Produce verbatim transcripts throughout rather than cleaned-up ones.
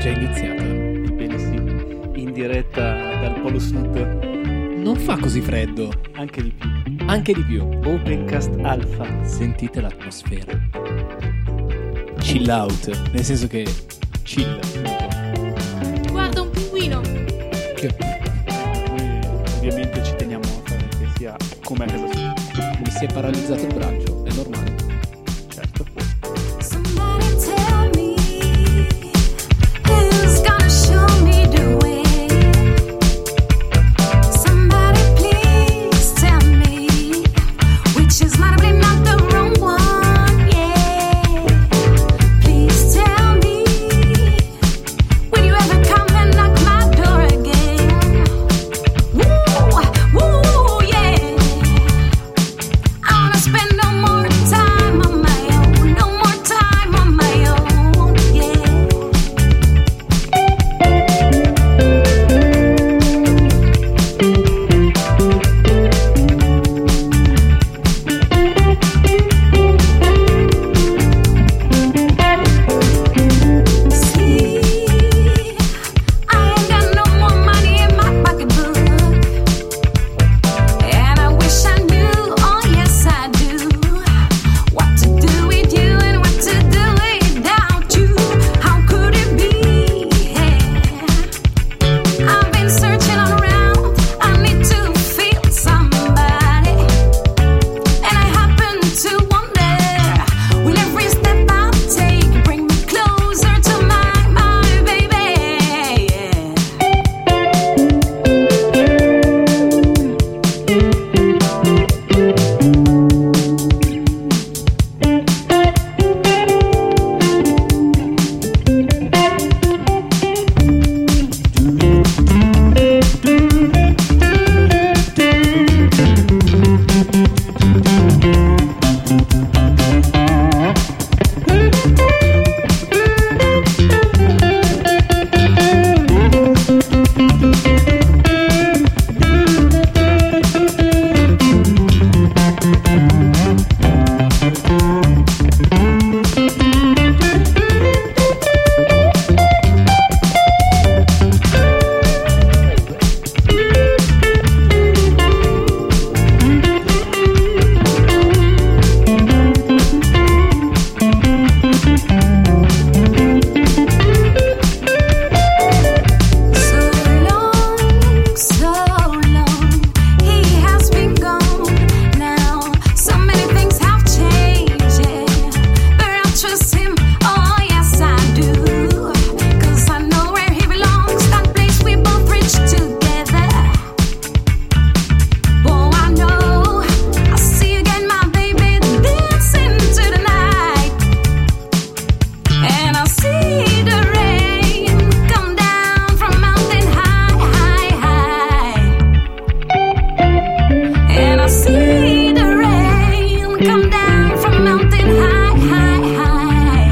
già iniziata. Ebbene sì, in diretta dal Polo Sud. Non fa così freddo. Anche di più. Anche di più. Opencast Alpha. Sentite l'atmosfera. Chill out, nel senso che chill. Guarda un pinguino. Che... Noi ovviamente ci teniamo a fare che sia come a casa sua. Mi si è paralizzato il braccio, è normale. Certo. Somebody tell me who's gonna show me the way. Somebody please tell me which is probably not the wrong one. Yeah, please tell me, will you ever come and knock my door again? Woo, woo, yeah. I wanna spend no more time on my own, no more time on my own, yeah. See, I ain't got no more money in my pocketbook, and I wish I knew, oh yes I do, what to do with you and what to do without you. How could it be? I've been searching all around, I need to feel somebody, and I happen to wonder, will every step I take bring me closer to my, my baby? So long, so long, he has been gone now. So many things have changed, yeah, but I trust him, oh yes I do, 'cause I know where he belongs, that place we both reached together. Oh, I know, I see you again, my baby, dancing to the night, and I see the rain come down from mountain high, high, high. And I see the rain come down from mountain high, high, high.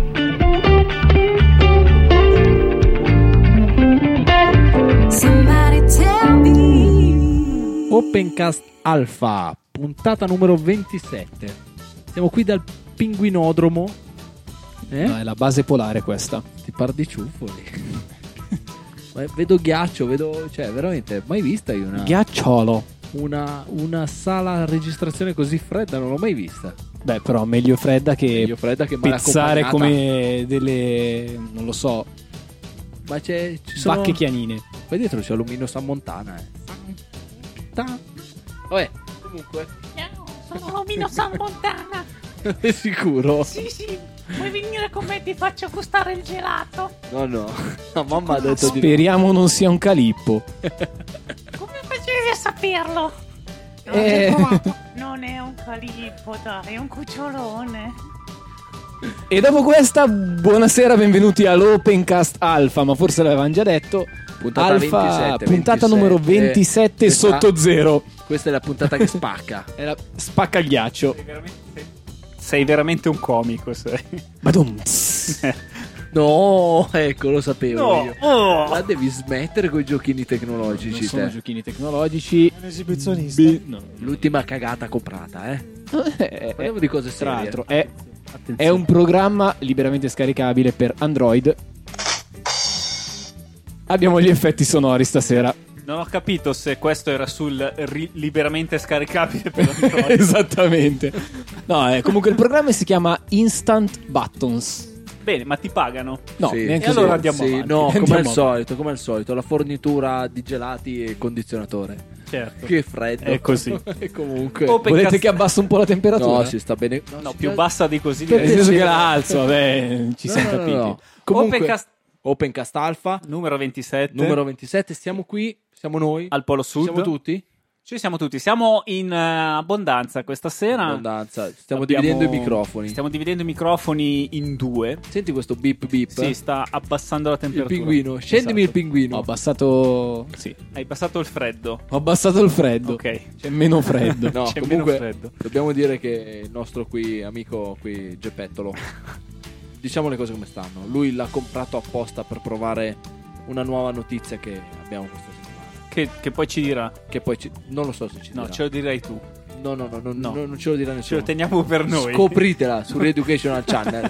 Somebody tell me. Opencast Alpha, puntata numero ventisette. Siamo qui dal pinguinodromo. Eh? No, è la base polare questa. Ti par di ciuffoli. Ma vedo ghiaccio, vedo, cioè veramente mai vista io una, Ghiacciolo. una, una sala registrazione così fredda, non l'ho mai vista. Beh, però meglio fredda che Meglio fredda che male pezzare accompagnata. come delle, non lo so, Ma c'è, ci sono, bacche chianine. qua dietro c'è l'omino San Montana, eh. Ta. Vabbè, comunque, Ciao, sono l'omino San Montana. è sicuro? Sì, sì. Vuoi venire con me e ti faccio gustare il gelato? No, no, la mamma ha detto di no. Speriamo non sia un calippo. Come facevi a saperlo? Non, Eh. è, provato. Non è un calippo, dai, è un cucciolone. E dopo questa, buonasera, benvenuti all'Opencast Alpha, ma forse l'avevamo già detto. Puntata Alpha, ventisette, puntata ventisette. numero ventisette Eh, sotto zero. Questa è la puntata che spacca. È la spacca il ghiaccio. Sei veramente un comico, sei. Madum. No, ecco, lo sapevo No. io. Oh. Ma devi smettere con i giochini tecnologici, Non sono te. giochini tecnologici. Un esibizionista. Bi- no. L'ultima cagata comprata, eh. Eh, Parliamo di cose Tra serie. l'altro è, Attenzione. è un programma liberamente scaricabile per Android abbiamo gli effetti sonori stasera. Non ho capito se questo era sul ri- liberamente scaricabile per Android. Esattamente. No, eh, comunque il programma si chiama Instant Buttons. Bene, ma ti pagano? No, Sì. neanche E allora se- andiamo Sì, avanti. no, come Andiamo al avanti. solito, come al solito, la fornitura di gelati e condizionatore. Certo. Più è freddo. È così. E comunque. Open Volete cast- che abbassa un po' la temperatura? No, si sta bene. No, si più sta- bassa di così. Nel direi. senso che la alzo, vabbè, ci No, siamo no, no, capiti. no. Comunque, Opencast Opencast Alpha, numero ventisette. numero ventisette, stiamo qui, siamo noi. al Polo Sud. Siamo tutti? Ci siamo tutti. Siamo in eh, abbondanza questa sera. Abbondanza. Stiamo Abbiamo- dividendo i microfoni. Stiamo dividendo i microfoni in due. Senti questo beep beep? Sì, sta abbassando la Il temperatura. pinguino. Scendimi Esatto. il pinguino. Ho abbassato. Sì. Hai passato il freddo. Ho abbassato il freddo. Ok. C'è meno freddo. No, C'è comunque meno freddo. dobbiamo dire che il nostro qui amico qui Geppettolo, diciamo le cose come stanno. Lui l'ha comprato apposta per provare una nuova notizia che abbiamo questa settimana. Che, che poi ci dirà. Che poi ci- non lo so se ci No, dirà. ce lo direi tu. No, no, no, no, No. no, non ce lo dirà Ce nessuno. lo teniamo per noi. Scopritela su Reeducational Channel.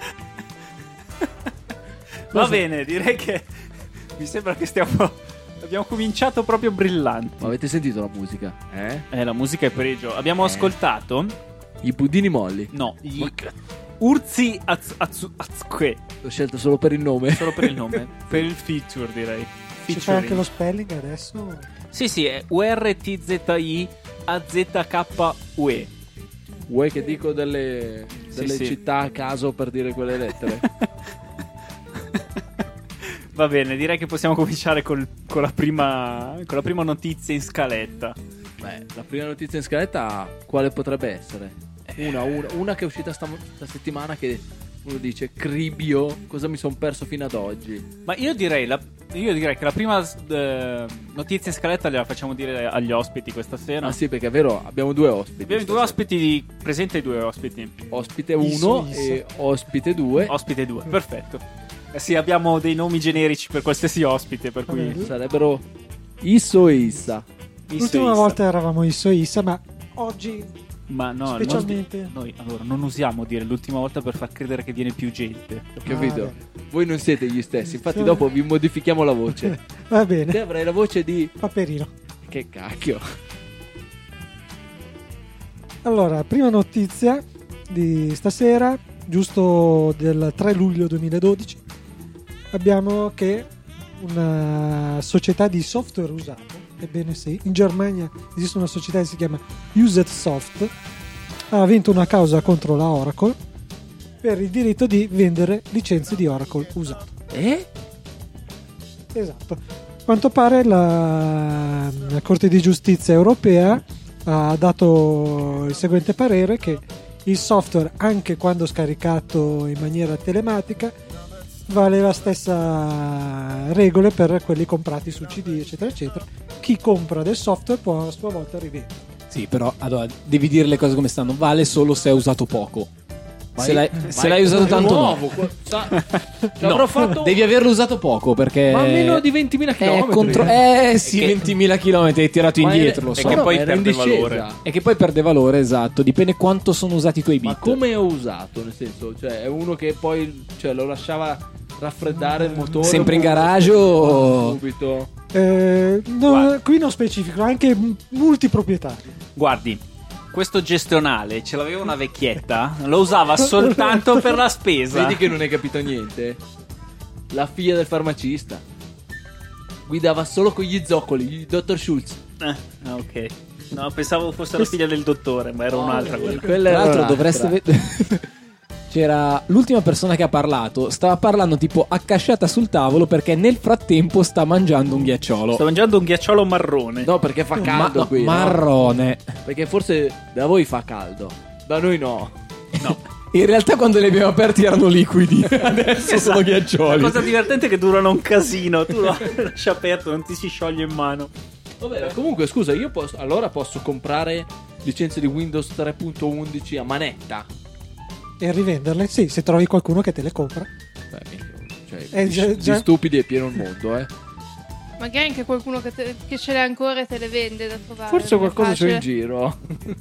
Va bene, direi che mi sembra che stiamo. Abbiamo cominciato proprio brillanti. Ma avete sentito la musica? Eh? Eh, la musica è pregio. Abbiamo Eh. ascoltato. I budini molli. No, gli Ma che- Urzi az, az, Azque. L'ho scelto solo per il nome. Solo per il nome. Per il feature, direi. Ci fai anche lo spelling adesso? Sì, sì, è U R T Z I A Z K U E. Vuoi che dico delle, Sì, delle sì. città a caso per dire quelle lettere? Va bene, direi che possiamo cominciare col- con, la prima, con la prima notizia in scaletta. Beh, la prima notizia in scaletta quale potrebbe essere? Una, una, una che è uscita sta, sta settimana che uno dice Cribio, cosa mi sono perso fino ad oggi? Ma io direi, la- io direi che la prima eh, notizia in scaletta gliela facciamo dire agli ospiti questa sera. Ah sì, perché è vero, abbiamo due ospiti. Abbiamo due stasera. ospiti, di... presenta i due ospiti. Ospite Isso, uno isso. e ospite due. Ospite due, perfetto. Eh sì, abbiamo dei nomi generici per qualsiasi ospite, per cui... Vabbè. Sarebbero Isso e Issa. Isso L'ultima Issa. volta eravamo Isso e Issa, ma oggi Ma no, specialmente- non- noi allora non usiamo dire l'ultima volta per far credere che viene più gente. Capito? Ah, Voi non siete gli stessi, infatti Sì. dopo vi modifichiamo la voce. va Te bene, avrai la voce di... Paperino. Che cacchio. Allora, prima notizia di stasera, giusto del tre luglio duemiladodici, abbiamo che una società di software usato, ebbene sì, in Germania esiste una società che si chiama Used Soft, ha vinto una causa contro la Oracle per il diritto di vendere licenze di Oracle usato. Eh? Esatto. A quanto pare la, la Corte di Giustizia europea ha dato il seguente parere, che il software, anche quando scaricato in maniera telematica, vale la stessa regole per quelli comprati su C D, eccetera, eccetera. Chi compra del software può a sua volta rivendere. Sì, però allora devi dire le cose come stanno. Vale solo se hai usato poco. Se l'hai, se l'hai usato tanto, nuovo, no. qua- sa- ci No, avrò fatto devi averlo usato poco perché. ma meno di ventimila Eh, chilometri. contro... eh sì, che- ventimila chilometri hai tirato Ma indietro, è- lo e so. che no, poi era in perde discesa. valore. E che poi perde valore, esatto. Dipende quanto sono usati i tuoi bit. Ma come ho usato? Nel senso, cioè, è uno che poi cioè, lo lasciava raffreddare il motore. Sempre in poi- garage o- Subito. Eh, no, Guarda. qui non specifico, anche m- multiproprietario. Guardi, questo gestionale ce l'aveva una vecchietta, lo usava soltanto per la spesa. Vedi che non hai capito niente? La figlia del farmacista. Guidava solo con gli zoccoli, il dottor Schultz. Eh, ah, ok. No, pensavo fosse la figlia del dottore, ma era un'altra quella. Quella Tra era l'altro un'altra. dovreste vedere. C'era l'ultima persona che ha parlato. Stava parlando tipo accasciata sul tavolo perché nel frattempo sta mangiando un ghiacciolo. Sto mangiando un ghiacciolo marrone. No, perché fa caldo Ma- no, qui. no? marrone. Perché forse da voi fa caldo. Da noi no. No. In realtà quando li abbiamo aperti erano liquidi. Adesso sono La ghiaccioli. cosa divertente è che durano un casino. Tu lo lasci aperto, non ti si scioglie in mano. Vabbè, comunque scusa, io posso allora posso comprare licenze di Windows tre punto undici a manetta. E rivenderle? Sì, se trovi qualcuno che te le compra. Beh, mica, cioè, Eh, di, già- di già- stupidi è pieno il mondo, eh. Magari anche qualcuno che, te- che ce l'ha ancora e te le vende da trovare. Forse non è qualcosa c'è facile. in giro.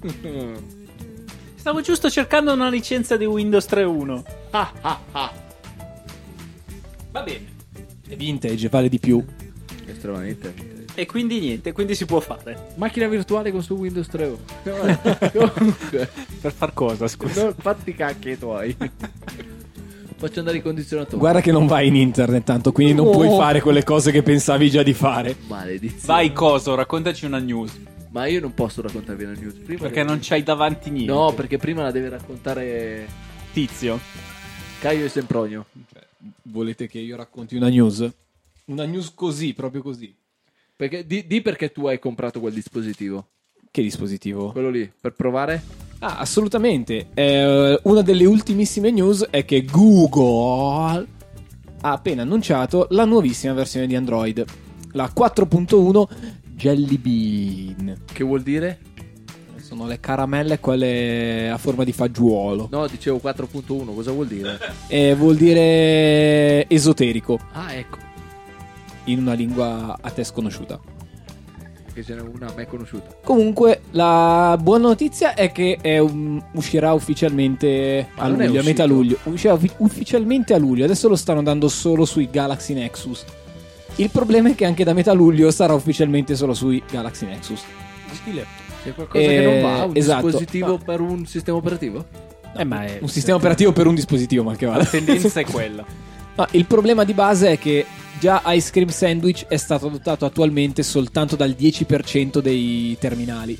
Stavo giusto cercando una licenza di Windows tre punto uno. Ah, ah, ah. Va bene. vintage, vale di più. Estremamente. E quindi niente, quindi si può fare. Macchina virtuale con su Windows tre. Comunque, Per far cosa, scusa? non fatti cacchi tuoi. Faccio andare i condizionatori. Guarda che non vai in internet tanto, quindi non Oh. puoi fare quelle cose che pensavi già di fare. Maledizione. Vai Coso, raccontaci una news. Ma io non posso raccontarvi la news. Prima Perché devo- non c'hai davanti niente. No, perché prima la deve raccontare Tizio. Caio e Sempronio. Volete che io racconti una news? Una news così, proprio così. Perché, di, di perché tu hai comprato quel dispositivo. Che dispositivo? Quello lì, per provare? Ah, assolutamente. Eh, una delle ultimissime news è che Google ha appena annunciato la nuovissima versione di Android, la quattro punto uno Jelly Bean. Che vuol dire? Sono le caramelle quelle a forma di fagiolo. No, dicevo quattro punto uno, cosa vuol dire? E vuol dire esoterico Ah, ecco, in una lingua a te sconosciuta. che ce n'è una a me conosciuta. Comunque, la buona notizia è che è un- uscirà ufficialmente Ma a non è luglio, a metà uscito? luglio. Uscirà uffi- ufficialmente a luglio. Adesso lo stanno dando solo sui Galaxy Nexus. Il problema è che anche da metà luglio sarà ufficialmente solo sui Galaxy Nexus. C'è qualcosa che Eh, non va? Un esatto. dispositivo No. per un sistema operativo? Eh, ma è... Un sistema operativo per un dispositivo, mal che vada. La tendenza è quella. No, il problema di base è che già Ice Cream Sandwich è stato adottato attualmente soltanto dal dieci per cento dei terminali.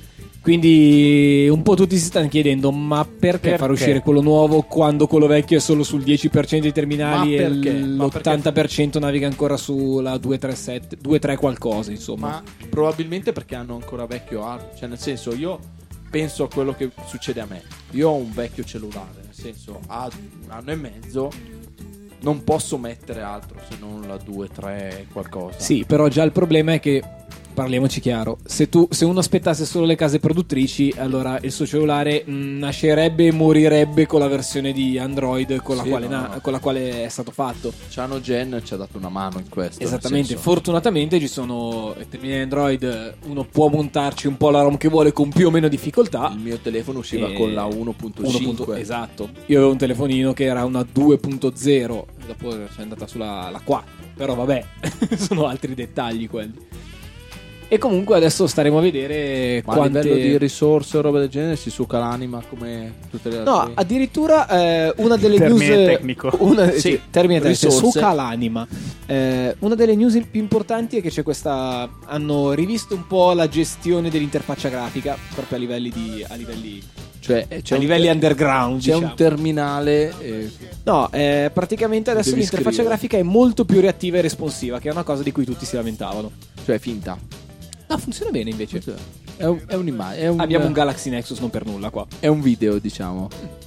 Quindi un po' tutti si stanno chiedendo: ma perché, Perché? far uscire quello nuovo quando quello vecchio è solo sul dieci per cento dei terminali Ma e perché? l- Ma l'ottanta per cento naviga ancora sulla duecentotrentasette, duecentotrenta qualcosa, insomma. Ma probabilmente perché hanno ancora vecchio hardware. Cioè, nel senso, io penso a quello che succede a me. Io ho un vecchio cellulare, nel senso, ha un anno e mezzo. Non posso mettere altro se non la due tre qualcosa. Sì, però già il problema è che, parliamoci chiaro, se, tu, se uno aspettasse solo le case produttrici, allora il suo cellulare mh, nascerebbe e morirebbe con la versione di Android con la, Sì, quale, no, na- no. con la quale è stato fatto. Ciano Gen ci ha dato una mano in questo. nel Esattamente, senso- fortunatamente ci sono i terminali Android, uno può montarci un po' la ROM che vuole con più o meno difficoltà. Il mio telefono usciva E- con la uno punto uno cinque. punto- esatto. Io avevo un telefonino che era una due punto zero, dopo c'è andata sulla la quattro, però vabbè, sono altri dettagli quelli. E comunque adesso staremo a vedere Ma quante... a livello di risorse o roba del genere si succa l'anima come tutte le No, altre. addirittura eh, una delle Termine news tecnico. una, Sì, sì, termine tecnico, risorse. succa l'anima. Eh, una delle news più importanti è che c'è questa, hanno rivisto un po' la gestione dell'interfaccia grafica proprio a livelli di a livelli, Cioè, eh, c'è a un livelli te- underground, c'è diciamo. un terminale eh, No, eh, praticamente adesso Devi l'interfaccia scrivere. grafica è molto più reattiva e responsiva, che è una cosa di cui tutti si lamentavano. cioè finta. No, funziona bene invece. È, un, è un'immagine. È un, Abbiamo un Galaxy Nexus non per nulla qua. è un video, diciamo.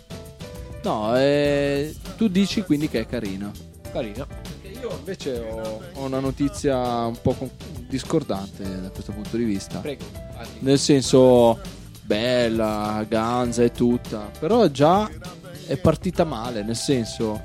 No, eh, tu dici quindi che è carino. Carino. Io invece ho, ho una notizia un po' con- discordante da questo punto di vista. Prego. Nel senso, bella, ganza e tutta, però già è partita male. Nel senso,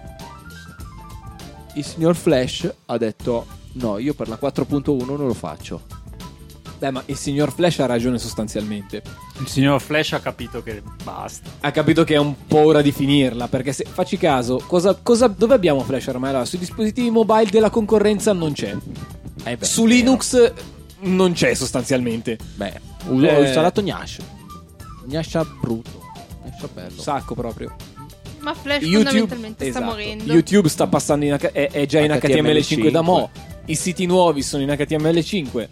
il signor Flash ha detto: no, io per la quattro punto uno non lo faccio. Beh, ma il signor Flash ha ragione sostanzialmente. Il signor Flash ha capito che basta. Ha capito che è un po' ora di finirla, perché se facci caso, cosa, cosa- dove abbiamo Flash ormai? Allora, sui dispositivi mobile della concorrenza non c'è. Eh beh, Su Linux non c'è sostanzialmente. Beh, ho Eh. installato Gnash. Gnash brutto. Gnash bello. Sacco proprio. Ma Flash YouTube, fondamentalmente esatto. sta morendo. YouTube sta passando in H- è, è già in H T M L H T M L cinque da mo'. cinque. I siti nuovi sono in H T M L cinque.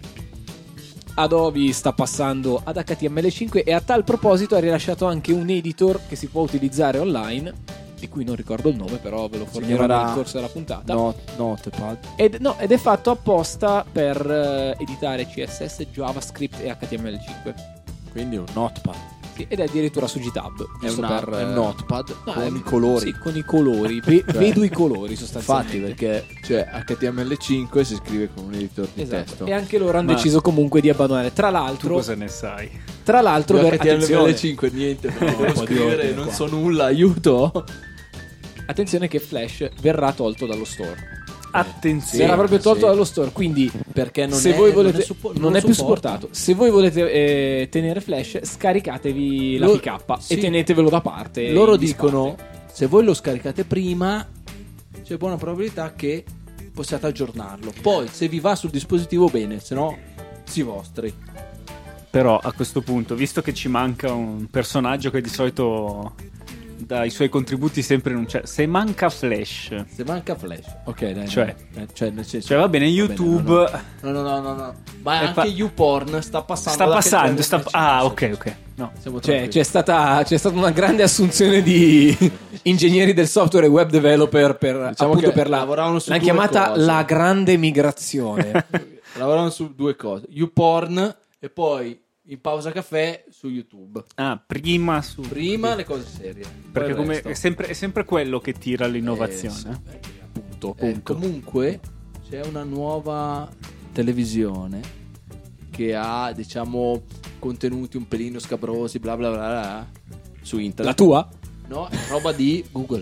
Adobe sta passando ad H T M L cinque e a tal proposito ha rilasciato anche un editor che si può utilizzare online, di cui non ricordo il nome, però ve lo fornirò chiamerà nel corso della puntata. Not, Notepad. Ed, no, ed è fatto apposta per eh, editare C S S, JavaScript e H T M L cinque. Quindi un Notepad. Sì, ed è addirittura su GitHub. È, giusto una, per, è un eh, Notepad no, con è- i colori. Sì, con i colori. Ve- Cioè, vedo i colori Infatti, sostanzialmente. perché cioè, H T M L cinque si scrive con un editor di Esatto. testo. E anche loro hanno Ma- deciso comunque di abbandonare. Tra Tu l'altro, cosa ne sai? tra l'altro, Io per- H T M L attenzione, cinque niente, No, non devo po' di scrivere, ordine non qua. so nulla, aiuto. attenzione che Flash verrà tolto dallo store. Attenzione. verrà proprio tolto sì. dallo store. Quindi, Perché non se è, voi volete, non è, suppo- non non è lo più supporta. supportato. Se voi volete eh, tenere Flash, scaricatevi la Lo- P K sì. e tenetevelo da parte. Loro in dicono: disparte. se voi lo scaricate prima, c'è buona probabilità che possiate aggiornarlo. Poi se vi va sul dispositivo bene, se no si vostri. Però a questo punto, visto che ci manca un personaggio che di solito dai suoi contributi sempre non c'è, se manca Flash, Se manca Flash, ok, dai, Cioè? no, eh, cioè nel senso, cioè va bene YouTube, no, no, no, no, no. Ma È anche pa- YouPorn sta passando. sta da passando, che- sta... ah ok ok, no. Siamo Cioè, tranquilli. c'è stata, c'è stata una grande assunzione di ingegneri del software e web developer per, Diciamo appunto che per la, lavoravano su l'hanno due chiamata cose. la grande migrazione. Lavoravano su due cose, YouPorn e poi in pausa caffè su YouTube. Ah, prima su... Prima le cose serie. Perché poi il come resto. è, sempre, è sempre quello che tira Eh, l'innovazione. sì, eh. appunto. Punto. Eh, comunque c'è una nuova televisione che ha, diciamo, contenuti un pelino scabrosi, bla bla bla, bla su internet. La tua? No, è roba di Google.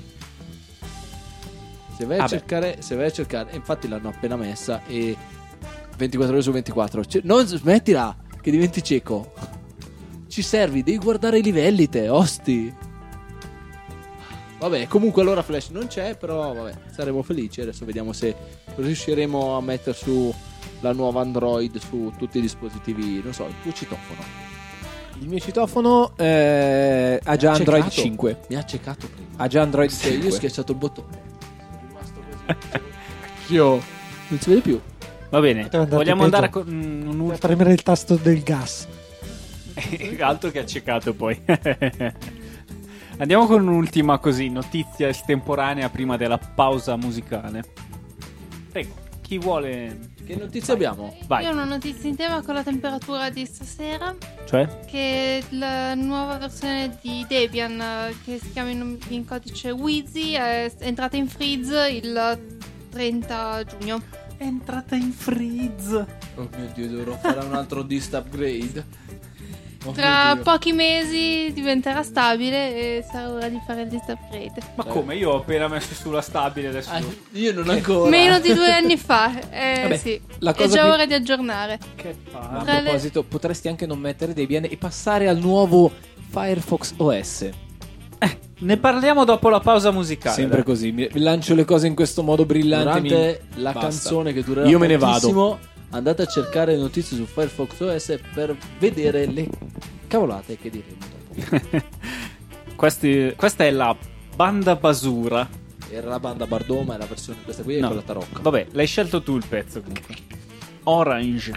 Se vai a Ah, beh. cercare, se vai a cercare, e infatti l'hanno appena messa e ventiquattro ore su ventiquattro. Cioè, non smettila che diventi cieco. Ci servi, devi guardare i livelli te, osti. Vabbè, comunque allora Flash non c'è, però vabbè, saremo felici. Adesso vediamo se riusciremo a mettere su la nuova Android su tutti i dispositivi, non so, il tuo citofono. Il mio citofono eh, ha già Mi ha Android ciecato. cinque. Mi ha ciecato prima. Ha già Android Cioè, io ho cinque. schiacciato il bottone. Sono rimasto così. Io non si vede più. Va bene, Poteva andarti vogliamo peggio. andare con un Per ultimo... premere il tasto del gas. Altro che accecato poi. Andiamo con un'ultima così, notizia estemporanea prima della pausa musicale. Prego, chi vuole... Che notizie abbiamo? Vai. Io ho una notizia in tema con la temperatura di stasera, Cioè? che la nuova versione di Debian, eh, che si chiama in, in codice Wheezy, è entrata in freeze il trenta giugno. È entrata in freeze. Oh mio Dio, dovrò fare un altro dist upgrade. Oh Tra mio Dio. pochi mesi diventerà stabile e sarà ora di fare il list upgrade. Ma come? Io ho appena messo sulla stabile adesso. Ah, io non ancora. Meno di due anni fa, eh, Vabbè, sì. la È cosa già più- ora di aggiornare. Che Ma palle. a Tra le- proposito, potresti anche non mettere Debian e passare al nuovo Firefox O S. Ne parliamo dopo la pausa musicale. Sempre dai. così, mi lancio le cose in questo modo brillante. Durante mi- la basta. canzone che durerà Io me ne vado. pochissimo, andate a cercare notizie su Firefox O S per vedere le cavolate che diremo dopo. Questi- questa è la banda basura. Era la banda Bardoma e la versione questa qui è No. quella tarocca. Vabbè, l'hai scelto tu il pezzo comunque. Orange.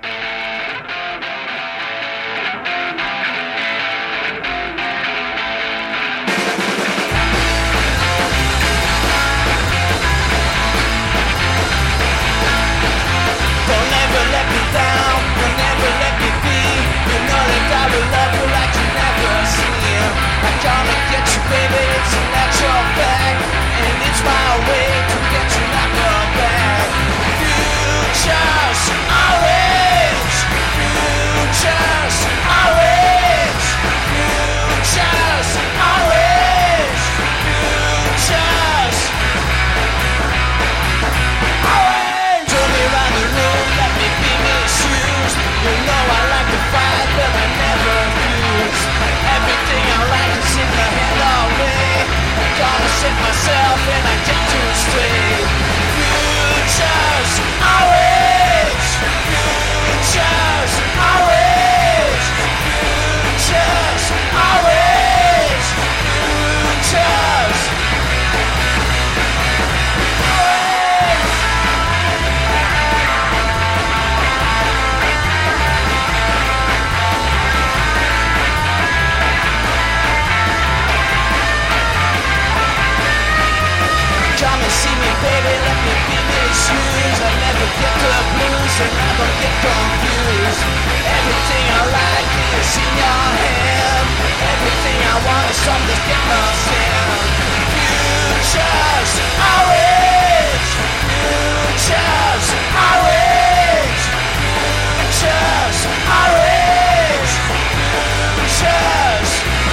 Don't ever let me down, don't ever let me be. You know that I will love you like you never seen. I gonna get you, baby, it's a natural fact, and it's my way to get you like a bag. Futures always, futures always, futures always, futures. Turn me around the room, let me be misused. You know I like to fight, but I never fuse. Everything I like is in the head of me. I'm gonna set myself and I get to straight. Futures always, futures always, futures always, futures always. Come and see me, baby, let me be misused. I never get the blues and never get confused. Everything I like is in your hand. Everything I want is something get lost in. Futures always, futures always, futures always, futures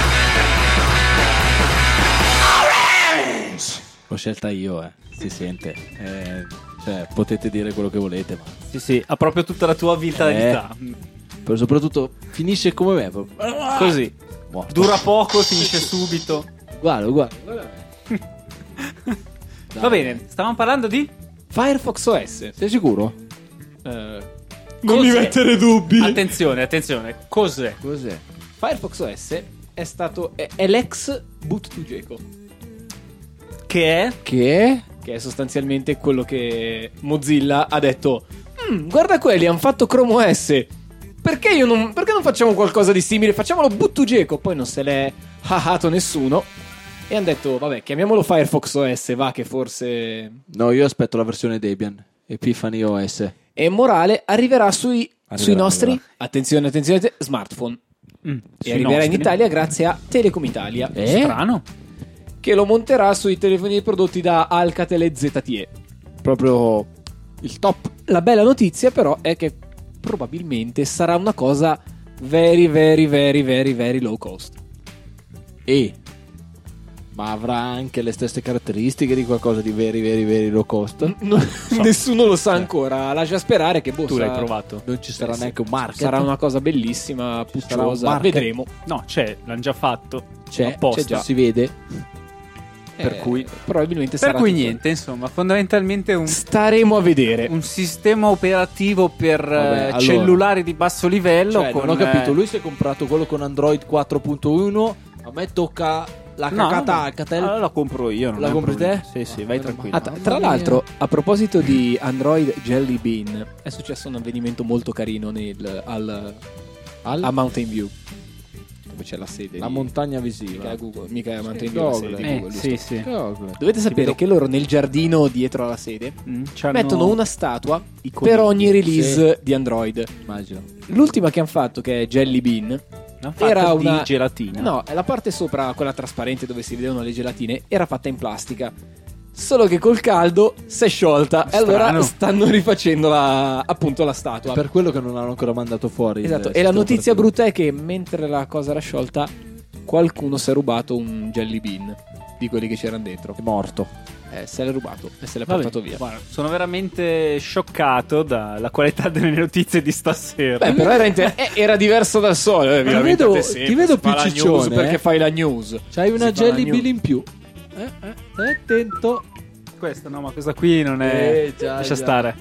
orange. L'ho scelta io, eh. Si sente. Eh, cioè, potete dire quello che volete, ma Sì, sì, ha proprio tutta la tua vitalità. però soprattutto finisce come me. proprio. Così. Morto. Dura poco, finisce subito. Guarda, guarda. guarda. Va bene, stavamo parlando di... Firefox O S. Sei sicuro? Eh, Non mi Cos'è? mettere dubbi. Attenzione, attenzione, cos'è? Cos'è? Firefox O S è stato è, è l'ex boot to Gecko, Che è? Che? che è sostanzialmente quello che Mozilla ha detto: "Mm, guarda quelli, hanno fatto Chrome O S. Perché io non perché non facciamo qualcosa di simile? Facciamolo boot to Gecko". Poi non se l'è hahato nessuno e hanno detto: "Vabbè, chiamiamolo Firefox O S, va che forse". No, io aspetto la versione Debian, Epiphany O S. E morale arriverà sui, Arriverà, sui nostri arriverà. attenzione, attenzione, te- smartphone. Mm, E sui arriverà in nostri. Italia grazie a Telecom Italia, Eh? Strano. che lo monterà sui telefoni prodotti da Alcatel e Z T E. Proprio il top. La bella notizia però è che probabilmente sarà una cosa very very very very very low cost. E ma avrà anche le stesse caratteristiche di qualcosa di very very very low cost? No, nessuno lo sa ancora, lascia sperare che boh, Tu l'hai sarà- provato? Non ci sarà Sì, neanche un market. sarà una cosa bellissima, sarà un pucciosa, market. vedremo. No, c'è, l'hanno già fatto. C'è, apposta. c'è già, si vede. Per Eh, cui- probabilmente Per sarà cui tutto- niente, insomma, fondamentalmente un, Staremo a vedere. un sistema operativo per Vabbè, eh, allora. cellulari di basso livello. Cioè, con, non ho capito, eh, lui si è comprato quello con Android quattro punto uno, a me tocca la no, cacata no, Alcatel. allora la compro io. non La è un compri problema. te? Sì, sì, vai tranquillo. Ah, tra, tra Mamma l'altro, mia. a proposito di Android Jelly Bean, è successo un avvenimento molto carino nel, al, Al- a Mountain View, dove c'è la sede. la di- montagna Mica visiva. è Google, mica è Mountain Sì, View, la Google. sede di Eh, Google, sì, giusto? sì. Google. Dovete sapere vedo- che loro nel giardino dietro alla sede Mm, c'hanno mettono una statua i conigli. per ogni release di Android. Immagino. L'ultima che hanno fatto, che è Jelly Bean, L'hanno fatta era di una gelatina. No, la parte sopra, quella trasparente dove si vedevano le gelatine, era fatta in plastica. Solo che col caldo si è sciolta e allora Strano. stanno rifacendo la, appunto la statua. Per quello che non hanno ancora mandato fuori. il Esatto, e sistema la notizia operativo. brutta è che mentre la cosa era sciolta, qualcuno si è rubato un jelly bean di quelli che c'erano dentro. È morto. Eh, se l'è rubato e se l'è Vabbè, portato via. guarda, sono veramente scioccato dalla qualità delle notizie di stasera. Beh, però era, inter- eh, era diverso dal solito. eh, vi Ti lamentate vedo- sempre, ti vedo si fa più la ciccione, news perché eh. fai la news. C'hai una Si fa la Jelly news. Bean in più. Eh, eh, stai attento. Questa no, ma questa qui non è. Eh, già, Lascia già. stare.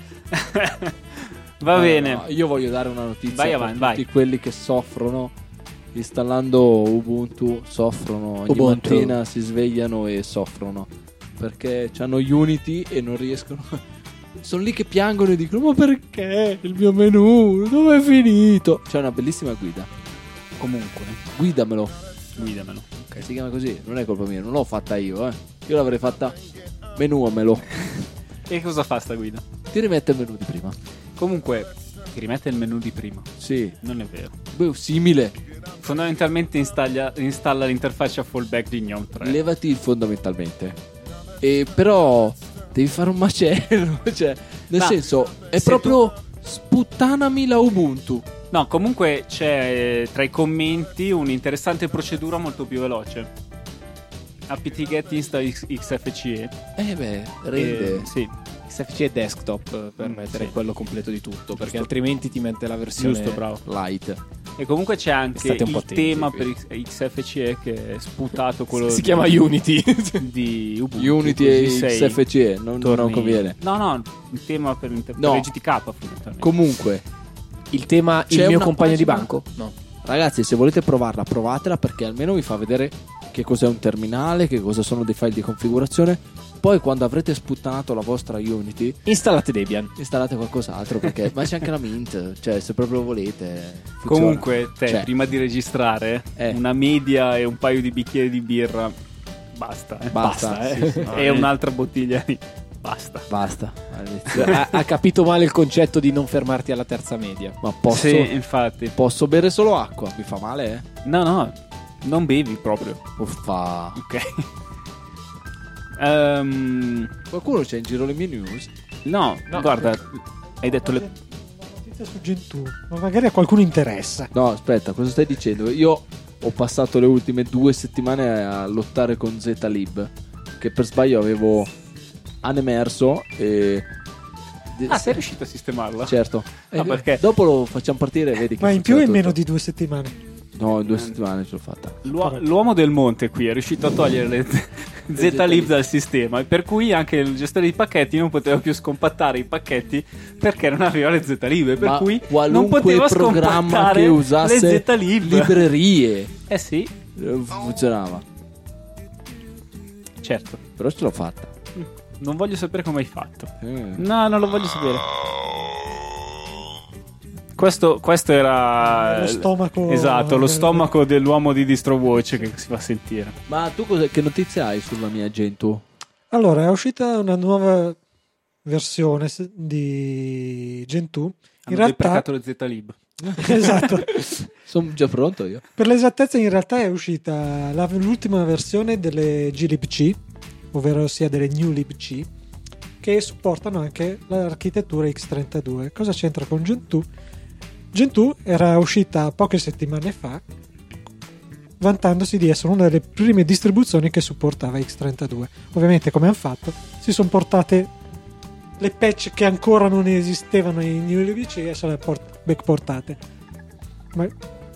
Va No, bene. no, io voglio dare una notizia Vai per avanti, tutti vai. quelli che soffrono installando Ubuntu, soffrono ogni Ubuntu. mattina, si svegliano e soffrono perché hanno Unity e non riescono. Sono lì che piangono e dicono: ma perché il mio menu dove è finito? C'è una bellissima guida. Comunque, Guidamelo. guidamelo. Si chiama così, non è colpa mia, non l'ho fatta io, eh. Io l'avrei fatta menuamelo. E cosa fa sta guida? Ti rimette il menu di prima. Comunque, ti rimette il menu di prima. Sì. Non è vero. Beh, simile. Fondamentalmente installa, installa l'interfaccia fallback di Gnome tre. Levati fondamentalmente. E però devi fare un macello. Cioè, nel Ma senso, è se proprio sputtanami la Ubuntu. No, comunque c'è eh, tra i commenti un'interessante procedura molto più veloce. apt-get install X- xfce. Eh beh, rende. Eh, sì, X F C è desktop per Mm, mettere sì. quello completo di tutto, perché altrimenti ti mette la versione giusto, bravo. Light. E comunque c'è anche State un po' il attenti tema qui. per X- xfce che è sputato quello si di- chiama Unity. di Ubuntu. Unity e così sei- X F C E, non, torni- non conviene. No, no, il tema per, inter- No. per G T K fondamentalmente. Comunque, Il tema C'è il mio una compagno di pagina- banco? No. ragazzi, se volete provarla, provatela perché almeno vi fa vedere che cos'è un terminale, che cosa sono dei file di configurazione. Poi quando avrete sputtanato la vostra Unity, Installate Debian. installate qualcos'altro perché ma c'è anche la Mint, cioè se proprio volete. funziona. Comunque, te, Cioè, prima di registrare, Eh. una media e un paio di bicchieri di birra, basta. eh. basta, eh. sì, sì. E un'altra bottiglia di... Basta. Basta. ha, ha capito male il concetto di non fermarti alla terza media. Ma posso, Sì, infatti. posso bere solo acqua? Mi fa male, eh? No, no, non bevi proprio. Uffa. Ok. Ehm, Qualcuno c'è in giro le mie news? no, No. guarda, hai detto le... Notizia su Gentoo, ma magari a qualcuno interessa. No, aspetta, cosa stai dicendo? Io ho passato le ultime due settimane a lottare con Zlib, che per sbaglio avevo anemerso e... Ah, sei riuscito a sistemarla? Certo. No, E perché- dopo lo facciamo partire e vedi che Ma in più funziona in meno tutto. di due settimane. No, in due settimane ce l'ho fatta. L'uo- l'uomo del monte qui è riuscito a togliere le Z-Lib dal sistema, e per cui anche il gestore di pacchetti non poteva più scompattare i pacchetti perché non aveva le Z-Lib, e per Ma cui non qualunque poteva programma scompattare che usasse le Z-Lib. librerie Eh sì, eh, funzionava. certo. Però ce l'ho fatta. Non voglio sapere come hai fatto. Eh. No, non lo voglio sapere. Questo, questo era Lo stomaco- esatto, lo stomaco dell'uomo di DistroVoce che si fa sentire. Ma tu cosa, che notizie hai sulla mia Gentoo? Allora, è uscita una nuova versione s- di Gentoo. In Hanno realtà, deprecato le Z-Lib. esatto. Sono già pronto io. Per l'esattezza, in realtà è uscita la- l'ultima versione delle glibc, ovvero sia delle New libc, che supportano anche l'architettura X trentadue. Cosa c'entra con Gentoo? Gentoo era uscita poche settimane fa, vantandosi di essere una delle prime distribuzioni che supportava X trentadue. Ovviamente, come hanno fatto, si sono portate le patch che ancora non esistevano in New libc e se le port- backportate. Ma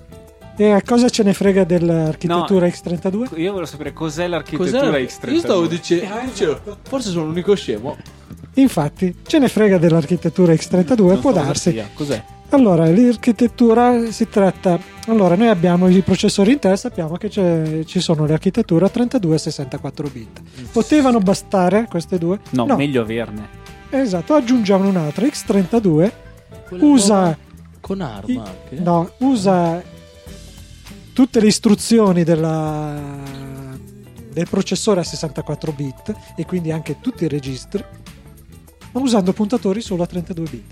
e cosa ce ne frega dell'architettura No. X trentadue? Io volevo sapere cos'è l'architettura Cos'era? X trentadue. Io stavo dicendo, Ah, dicevo, esatto. forse sono l'unico scemo. Infatti, ce ne frega dell'architettura X trentadue, Non può so cosa darsi. sia. Cos'è? Allora, l'architettura si tratta. Allora, noi abbiamo i processori Intel, sappiamo che c'è- ci sono le architetture trentadue e sessantaquattro bit. Potevano bastare queste due? No, meglio averne. Esatto, aggiungiamo un'altra. X trentadue Quella usa. nuova con ARM i- anche? No, usa tutte le istruzioni della, del processore a sessantaquattro bit e quindi anche tutti i registri, ma usando puntatori solo a trentadue bit.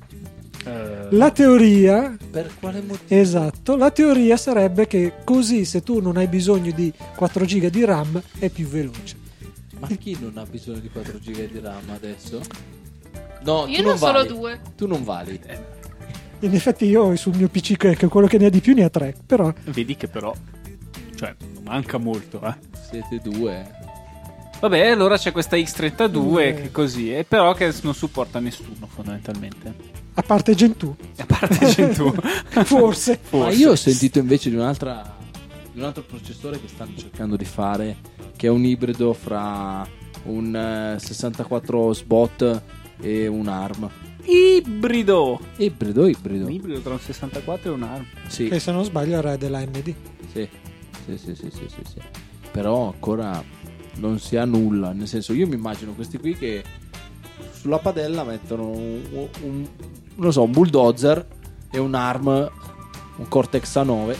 Eh, La teoria, Per quale motivo? esatto, la teoria sarebbe che così, se tu non hai bisogno di quattro giga di RAM, è più veloce. Ma chi non ha bisogno di quattro giga di RAM adesso? No, Io tu ne ho non solo vali. due. Tu non vali. In effetti io sul mio P C che che quello che ne ha di più ne ha tre, però Vedi che però, cioè, manca molto, eh. Siete due. Vabbè, allora c'è questa X trentadue Eh. che così, e però che non supporta nessuno fondamentalmente. a parte Gentoo, A parte Gentoo. forse. Ma io ho sentito invece di un'altra di un altro processore che stanno cercando di fare, che è un ibrido fra un eh, sessantaquattro SBOT e un ARM. Ibrido. Ibrido, ibrido. Un ibrido tra un sessantaquattro e un ARM. Sì, Che se non sbaglio era della A M D. sì, sì, sì, sì, sì, sì, sì. Però ancora non si ha nulla. Nel senso, io mi immagino questi qui che sulla padella mettono un, un- non so, un bulldozer e un ARM, un Cortex A nove.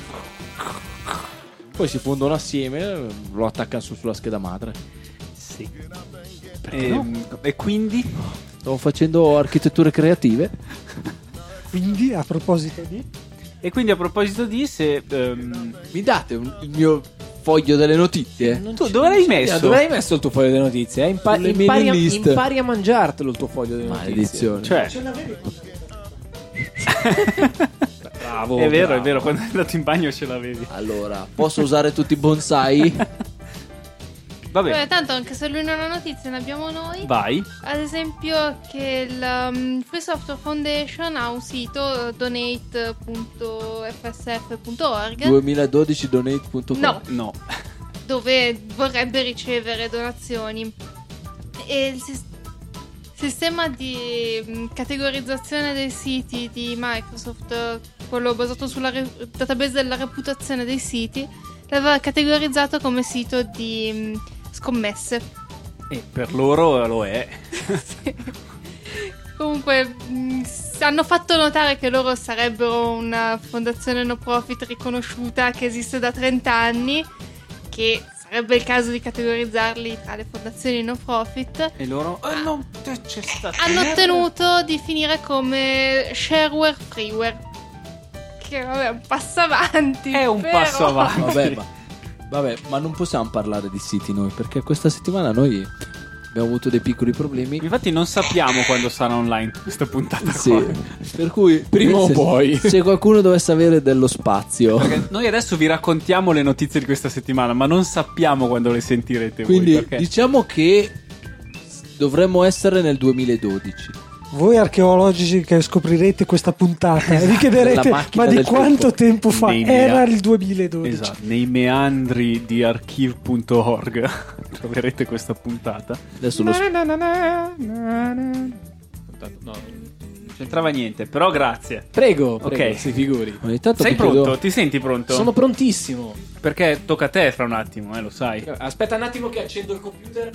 Poi si fondono assieme, lo attaccano su sulla scheda madre. Sì. E, e quindi? Stavo facendo architetture creative. Quindi, a proposito di, E quindi a proposito di se... ehm, Mi date un- il mio foglio delle notizie? tu dove l'hai messo? Dove hai messo il tuo foglio delle notizie? Eh, impa- Sulle impari, a, mailing list. impari a mangiartelo il tuo foglio delle notizie. Maledizione. Cioè, Bravo. è vero, bravo. è vero, quando è andato in bagno ce l'avevi. Allora, posso usare tutti i bonsai? Vabbè, Vabbè, tanto anche se lui non ha notizie ne abbiamo noi. vai. Ad esempio che il um, Free Software Foundation ha un sito donate punto f s f punto org duemiladodici donate punto com. No. No. dove vorrebbe ricevere donazioni. E il sis- sistema di mh, categorizzazione dei siti di Microsoft, eh, quello basato sulla re- database della reputazione dei siti, l'aveva categorizzato come sito di mh, scommesse. E per loro lo è. Comunque mh, s- hanno fatto notare che loro sarebbero una fondazione no profit riconosciuta che esiste da trenta anni, che sarebbe il caso di categorizzarli tra le fondazioni no profit. E loro... "Ah, no, te- c'è stato... Hanno ottenuto di finire come shareware freeware, che vabbè è un passo avanti. È un però- passo avanti. Vabbè, ma, vabbè, ma non possiamo parlare di siti noi, perché questa settimana noi abbiamo avuto dei piccoli problemi. Infatti non sappiamo quando sarà online questa puntata Sì, qua. per cui Prima o se- poi. se qualcuno dovesse avere dello spazio, Perché noi adesso vi raccontiamo le notizie di questa settimana, ma non sappiamo quando le sentirete quindi voi. Perché... diciamo che dovremmo essere nel duemiladodici. Voi archeologi che scoprirete questa puntata e vi La chiederete macchina ma di del quanto tempo. tempo fa Nei era mea- il duemiladodici. Esatto, nei meandri di archive punto org troverete questa puntata. Adesso lo Non c'entrava niente, però grazie. Prego, prego, Ok. si figuri. ogni tanto Sei mi chiedo- pronto? Ti senti pronto? Sono prontissimo. Perché tocca a te fra un attimo, eh, lo sai. Aspetta un attimo che accendo il computer.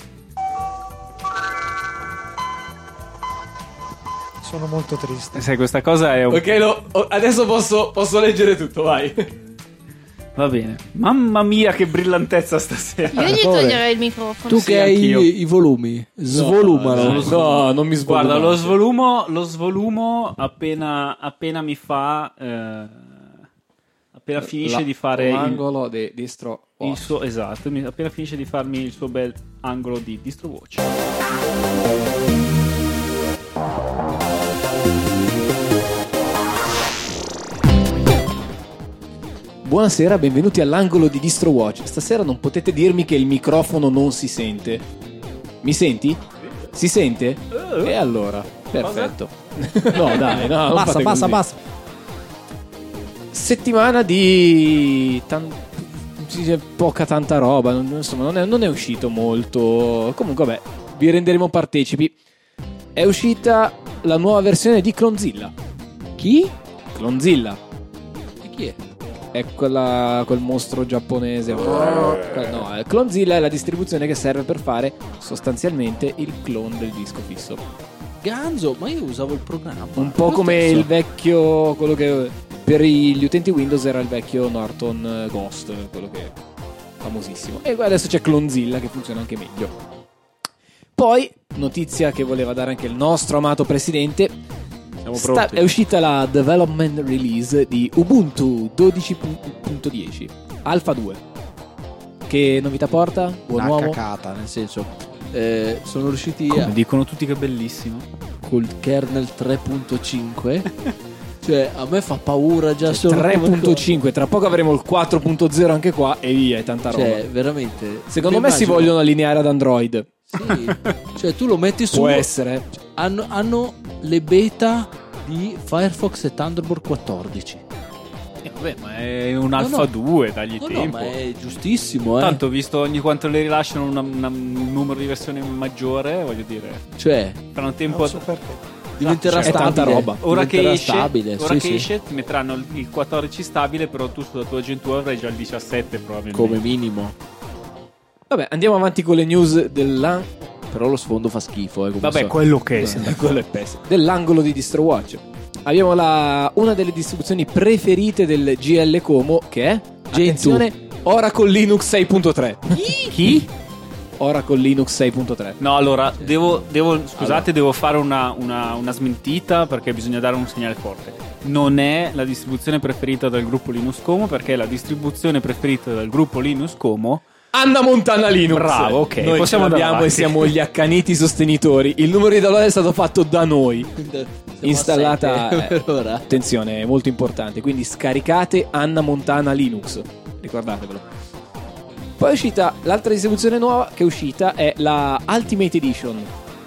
Sono molto triste. Sai, questa cosa è un... Ok, lo- oh, adesso posso, posso leggere tutto, vai. Va bene. Mamma mia che brillantezza stasera. Io gli favore. toglierei il microfono. Tu Sì, che hai anch'io. i, i volumi, svolumalo. No, no, non mi svolgo. Guarda, lo svolumo, lo svolumo appena, appena mi fa... eh, appena finisce La- di fare il, l'angolo de- destro. il suo... Esatto, mi- appena finisce di farmi il suo bel angolo di distro watch. Buonasera, benvenuti all'angolo di Distro Watch. Stasera non potete dirmi che il microfono non si sente. Mi senti? Si sente? E allora, perfetto. No, dai, no, non Basta, fate basta, così. basta. Settimana di tan- si dice poca tanta roba, non, insomma, non è, non è uscito molto. Comunque, vabbè, vi renderemo partecipi. È uscita la nuova versione di Clonzilla. Chi? Clonzilla. E chi è? È quella, quel mostro giapponese. No, eh, Clonzilla è la distribuzione che serve per fare sostanzialmente il clone del disco fisso. Ganzo, ma io usavo il programma. Un po' Lo come stesso. il vecchio, quello che per gli utenti Windows era il vecchio Norton Ghost, quello che è famosissimo. E adesso c'è Clonzilla che funziona anche meglio. Poi, notizia che voleva dare anche il nostro amato presidente. Siamo Sta- pronti. è uscita la development release di Ubuntu dodici punto dieci Alpha due. Che novità porta? Buon Una uomo. cacata, nel senso, eh, sono riusciti a, Come dicono tutti che è bellissimo. col kernel tre punto cinque. Cioè, a me fa paura già solo tre come punto cosa. cinque, tra poco avremo il quattro punto zero anche qua e via, è tanta roba. Cioè, veramente. Secondo mi me si immagino- vogliono allineare ad Android. Sì. Cioè, tu lo metti su. Può essere. Hanno, hanno le beta di Firefox e Thunderbird quattordici. Eh, vabbè, ma è un No, Alpha no. due, dagli No, no, tempo. ma è giustissimo, eh. Tanto, visto ogni quanto le rilasciano una- una- un numero di versioni maggiore, voglio dire, Cioè, tra un tempo... Non so perché. diventerà È tanta stabile. roba. Ora che Diventerà esce, stabile, ora sì, che sì. esce ti metteranno il- il quattordici stabile, però tu sulla tua aggiuntura avrai già il diciassette probabilmente. Come minimo. Vabbè, andiamo avanti con le news della... Però lo sfondo fa schifo, eh. come Vabbè, so. quello che è. Eh, quello è pessimo. Dell'angolo di Distro Watch. Abbiamo la, una delle distribuzioni preferite del G L Como, che è, attenzione, Oracle Linux sei punto tre. Chi? Oracle Linux sei punto tre. No, allora, devo, devo scusate, devo fare una, una, una smentita perché bisogna dare un segnale forte. Non è la distribuzione preferita del gruppo Linux Como, perché è la distribuzione preferita del gruppo Linux Como. Anna Montana Linux. Bravo, ok, Noi possiamo ce l'abbiamo andare e avanti. siamo gli accaniti sostenitori. Il numero di download è stato fatto da noi. Siamo Installata, a sette eh, per ora. attenzione, è molto importante. Quindi scaricate Anna Montana Linux. Ricordatevelo. Poi è uscita l'altra distribuzione nuova che è uscita è la Ultimate Edition.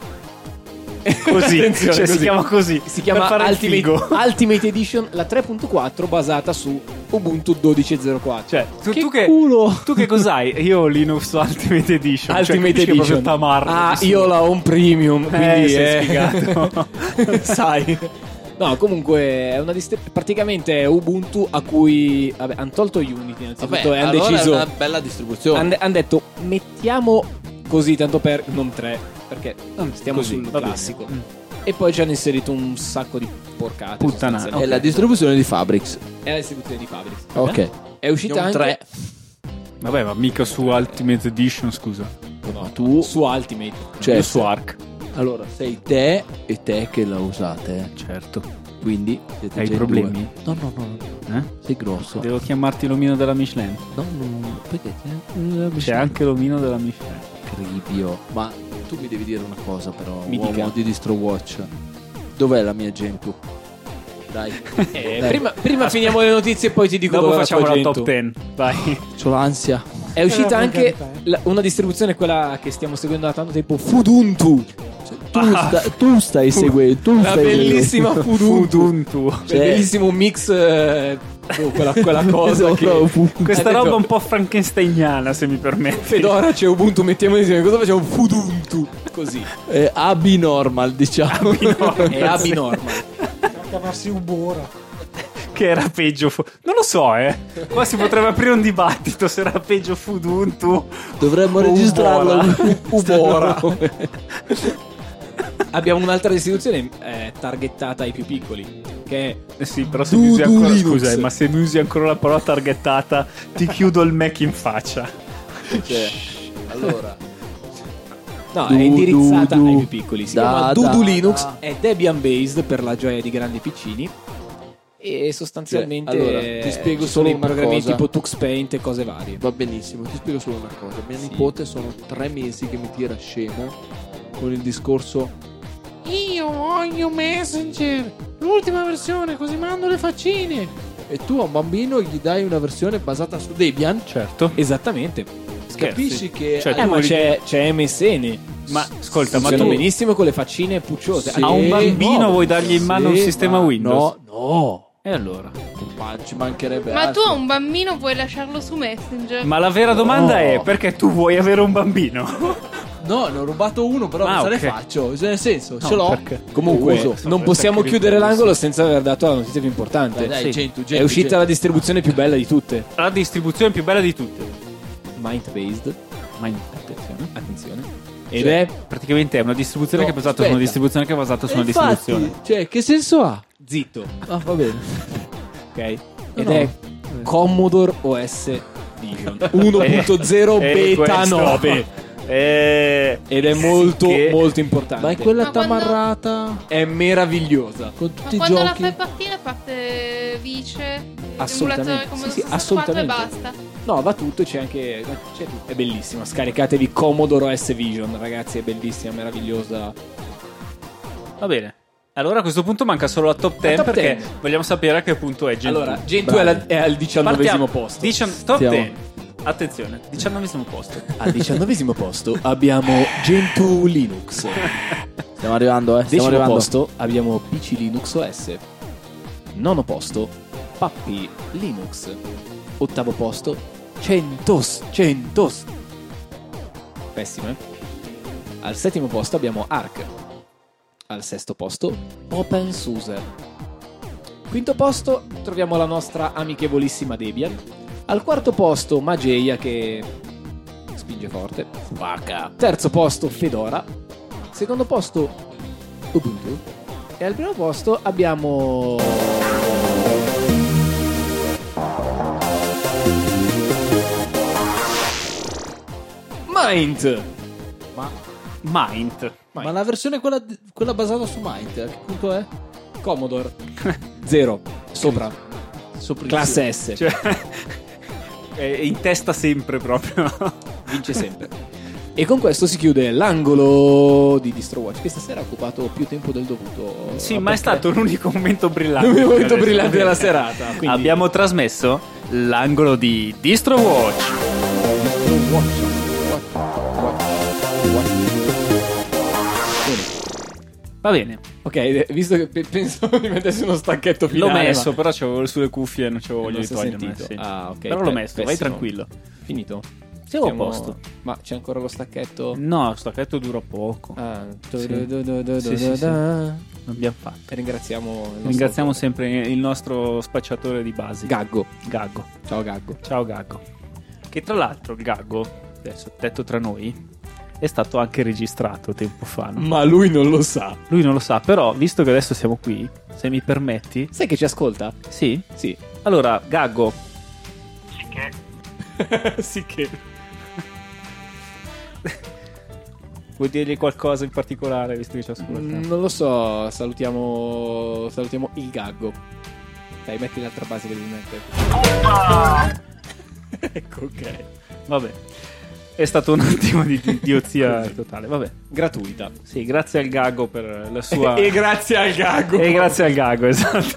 Così, Attenzione, cioè, si così. chiama così. Si chiama per fare il Ultimate, figo. Ultimate Edition, la tre punto quattro basata su Ubuntu dodici punto zero quattro. Cioè, tu Che tu che, culo! tu che cos'hai? Io ho Linux Ultimate Edition. Ultimate cioè, capisci che è proprio Edition. tamarra Ah, di io su. la Home Premium, quindi Eh, sei è sfigato. sai. No, comunque è una dist- praticamente è Ubuntu a cui vabbè, hanno tolto Unity innanzitutto Vabbè, e hanno allora deciso è una bella distribuzione. hanno han detto mettiamo così tanto per non tre perché stiamo così, sul va bene. classico. Mm. E poi ci hanno inserito un sacco di porcate. Puttanate. sostanzialmente. È la distribuzione di Fabrics. È la distribuzione di Fabrics. Ok. È uscita Non anche tre. Vabbè, ma mica su Ultimate Edition, scusa. No, tu, su Ultimate. cioè, Io su Arc. allora, sei te e te che la usate, eh. Certo. Quindi siete Hai già in problemi? due. No, no, no, no. Eh? Sei grosso. Devo chiamarti l'omino della Michelin. No, no, perché C'è anche l'omino della Michelin. Cribio. Ma tu mi devi dire una cosa però, Mi uomo dica. di Distro Watch. Dov'è la mia Gentoo? Dai. Eh, Dai. prima prima finiamo le notizie e poi ti dico Dopo dove facciamo tua la Gentoo. top dieci. Vai. C'ho l'ansia. È uscita Eh, anche per carità, eh. la- una distribuzione, quella che stiamo seguendo da tanto tempo, Fuduntu. Cioè, tu, sta- tu stai seguendo. Tu La stai bellissima Fuduntu. Fuduntu. Cioè, bellissimo mix. eh, oh, quella, quella cosa che. Questa Ha detto, roba un po' frankensteiniana, se mi permetti. Fedora c'è Ubuntu, mettiamo insieme. Cosa facciamo? Fuduntu. Così. Eh, abinormal, diciamo. È abinormal. Per chiamarsi Ubora. Che era peggio. fu- Non lo so, eh. Qua si potrebbe aprire un dibattito se era peggio Fuduntu. Dovremmo o registrarlo. Ubora. Ubora. Abbiamo un'altra distribuzione eh, targettata ai più piccoli. Che è Eh sì, però se Du- mi usi Du ancora, Linux. scusa, eh, ma se mi usi ancora la parola targettata, ti chiudo il Mac in faccia. Cioè, allora, No, Du- è indirizzata du- du. ai più piccoli. Si Da- chiama da- Dudu Linux, da. è Debian based per la gioia di grandi piccini. E sostanzialmente Cioè, allora, ti spiego ci sono solo i una programmi cosa. tipo TuxPaint e cose varie. va benissimo. Ti spiego solo una cosa. Mia Sì. nipote sono tre mesi che mi tira scemo con il discorso. Io voglio Messenger, l'ultima versione, così mando le faccine. E tu a un bambino gli dai una versione basata su Debian? Certo. Esattamente. Capisci che Cioè, Eh, tu ma vuoi- c'è, c'è M S N. Ma ascolta, ma Funziona tu benissimo con le faccine pucciose. Sì. a un bambino no, vuoi dargli in mano un sì, sistema ma Windows? No, no. E allora? Ma ci mancherebbe Ma tu altro. a un bambino puoi lasciarlo su Messenger? Ma la vera domanda No. è perché tu vuoi avere un bambino? No, ne ho rubato uno, però Ah, non se ok. ne faccio. Nel senso, No, ce l'ho. perché? Comunque, Lo uso. non per possiamo cercare chiudere di- l'angolo senza aver dato la notizia più importante. Dai, dai, Sì. Gentu, Gentu, È uscita Gentu. la distribuzione più bella di tutte. La distribuzione più bella di tutte. Mind based. Ma in- attenzione. Attenzione. Ed Cioè, è Praticamente è una distribuzione No, che è basata su aspetta. una distribuzione che è basata su E una infatti, distribuzione. cioè, che senso ha? zitto. Ah, va bene. Ok. Ed no. è Commodore O S Vision uno punto zero E beta questo- nove. Eh, Ed è molto che- molto importante. Ma è quella Ma quando- tamarrata È meravigliosa. con Ma tutti i quando la giochi. fai partire parte Vice, Assolutamente. emulatore Commodore Sì, sì, sessantaquattro e assolutamente. basta. No, va tutto, c'è anche c'è tutto. È bellissima. Scaricatevi Commodore O S Vision, ragazzi, è bellissima, meravigliosa. Va bene. Allora a questo punto manca solo la top dieci top perché dieci. vogliamo sapere a che punto è Gentoo. Allora, Gentoo è, la- è al diciannovesimo posto. Dician- top Stiamo- dieci. Attenzione, diciannovesimo posto. Al diciannovesimo posto abbiamo Gentoo Linux. Stiamo arrivando, eh. Stiamo Decimo arrivando. posto abbiamo P C Linux O S. Nono posto Puppy Linux. Ottavo posto Centos. Centos. Pessimo, eh? Al settimo posto abbiamo Arc. Al sesto posto OpenSUSE. Quinto posto troviamo la nostra amichevolissima Debian. Al quarto posto Mageia che spinge forte. Vacca. Terzo posto Fedora. Secondo posto Ubuntu. E al primo posto abbiamo Mind. Mind. Ma la versione quella, quella basata su Mind, a che punto è? Commodore. Zero. Sopra. Sopra Classe S. Cioè, è in testa sempre proprio. Vince sempre. E con questo si chiude l'angolo di DistroWatch, che stasera ha occupato più tempo del dovuto. Sì, ma è stato l'unico momento brillante. l'unico momento Adesso. brillante della serata. Quindi Abbiamo trasmesso l'angolo di DistroWatch. Va bene, Ok, visto che pe- pensavo di mettersi uno stacchetto l'ho finale. messo, ma però c'avevo sulle cuffie e non c'avevo voglia non di si è togliermi. sentito. sì. Ah, ok. Però l'ho pe- messo, vai pessimo. tranquillo. Finito? Siamo a Siamo- posto. Ma c'è ancora lo stacchetto? No, lo stacchetto dura poco. Ah, Sì. du- du- du- du- Sì, du- sì, du- sì. da. L'abbiamo fatto. Ringraziamo il nostro Ringraziamo autore. sempre il nostro spacciatore di basi, Gaggo. Gaggo. Ciao Gaggo. Ciao Gaggo. Che tra l'altro il Gaggo, adesso detto tra noi, è stato anche registrato tempo fa. no? Ma lui non lo sa. Lui non lo sa, però visto che adesso siamo qui, se mi permetti, Sai che ci ascolta? sì? Sì. Allora, Gaggo, sì che. vuoi dirgli qualcosa in particolare visto che ci ascolta? Mm, Non lo so, salutiamo salutiamo il Gaggo. Dai, metti l'altra base che devi mettere. Ecco, ok. Vabbè, è stato un attimo di di idiozia totale. Vabbè, Gratuita. sì, grazie al Gaggo per la sua. E grazie al Gaggo. E grazie al Gaggo, esatto.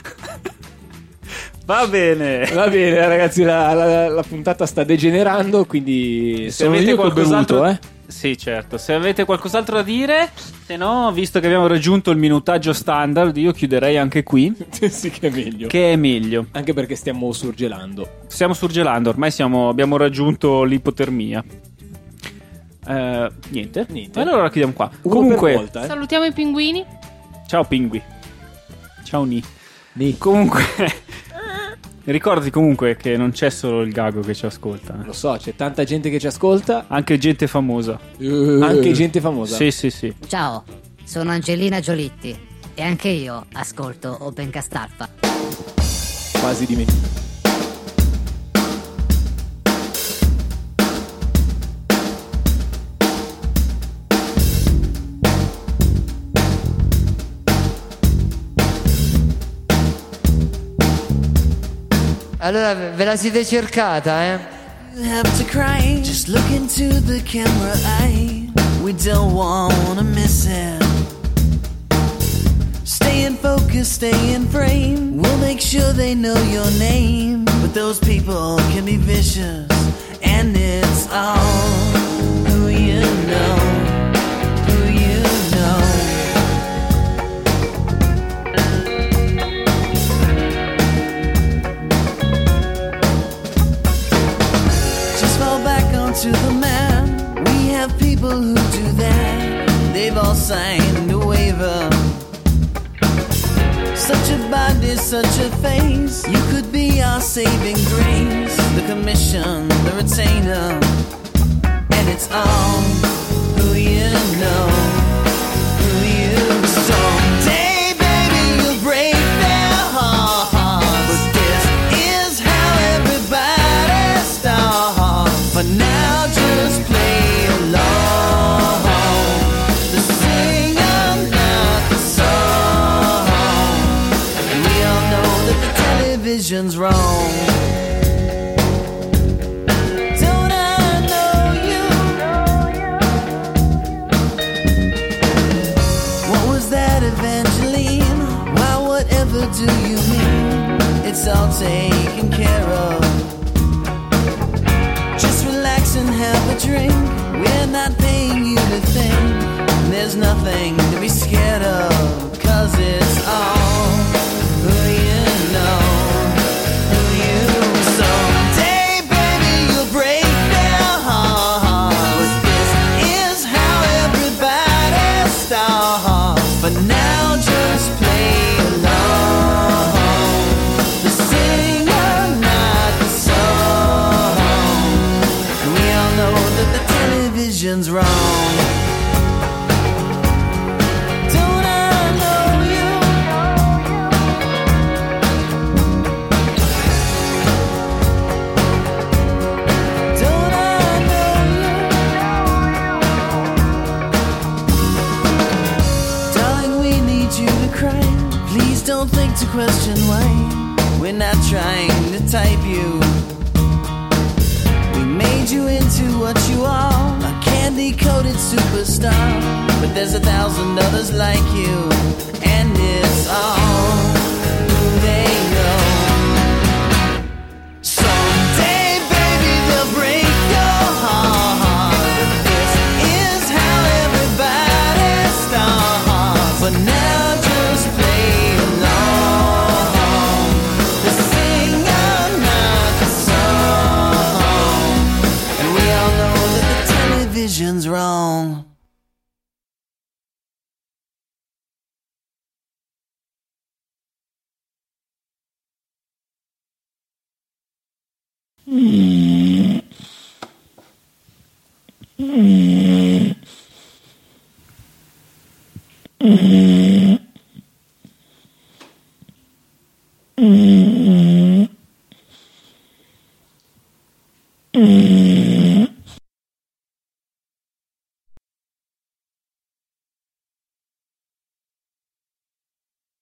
Va bene. Va bene, ragazzi, la, la- la puntata sta degenerando, quindi se Se avete io che ho qualcos'altro, bevuto, eh. Sì, certo. Se avete qualcos'altro da dire, se no, visto che abbiamo raggiunto il minutaggio standard, io chiuderei anche qui. Sì, che è meglio. Che è meglio. Anche perché stiamo surgelando. Stiamo surgelando, ormai siamo, abbiamo raggiunto l'ipotermia. Eh, niente. Niente. Allora chiudiamo qua. Uno Comunque, per volta, eh. Salutiamo i pinguini. ciao Pingui. Ciao Ni. Ni. Comunque, ricordati comunque che non c'è solo il Gago che ci ascolta. eh. Lo so, c'è tanta gente che ci ascolta, Anche gente famosa. anche gente famosa. Sì, sì, sì. Ciao, sono Angelina Giolitti e anche io ascolto Opencast Alpha. Quasi dimenticato. Allora ve la siete cercata, eh? Have to cry. Just look into the camera eye. We don't wanna miss it. Stay in focus, stay in frame. We'll make sure they know your name. But those people can be vicious, and it's all who you know, who you know. Just fall back onto the map. We have people who do that. They've all signed a waiver. Such a body, such a face. You could be our saving grace. The commission, the retainer, and it's all who you know, who you know. Someday, baby, you'll break their heart. But this is how everybody starts. For now, just play along. The singer, not the song. And we all know that the television's wrong. Don't I know you? What was that, Evangeline? Why, whatever do you mean? It's all taken care of. Just relax and have a drink. We're not paying you to think. There's nothing to be scared of. Cause it's all who you know, who you know. Someday, baby, you'll break their heart. But this is how everybody starts. But now just play along. The singer, not the song. And we all know that the television's wrong. Don't I know you? Don't I know you? Darling, we need you to cry. Please don't think to question why. We're not trying to type you. We made you into what you are, a candy-coated superstar. But there's a thousand others like you, and it's all who they know. Someday, baby, they'll break your heart. This is how everybody starts. But now just play along. The singer, not the song. And we all know that the television's wrong. Mm-hmm.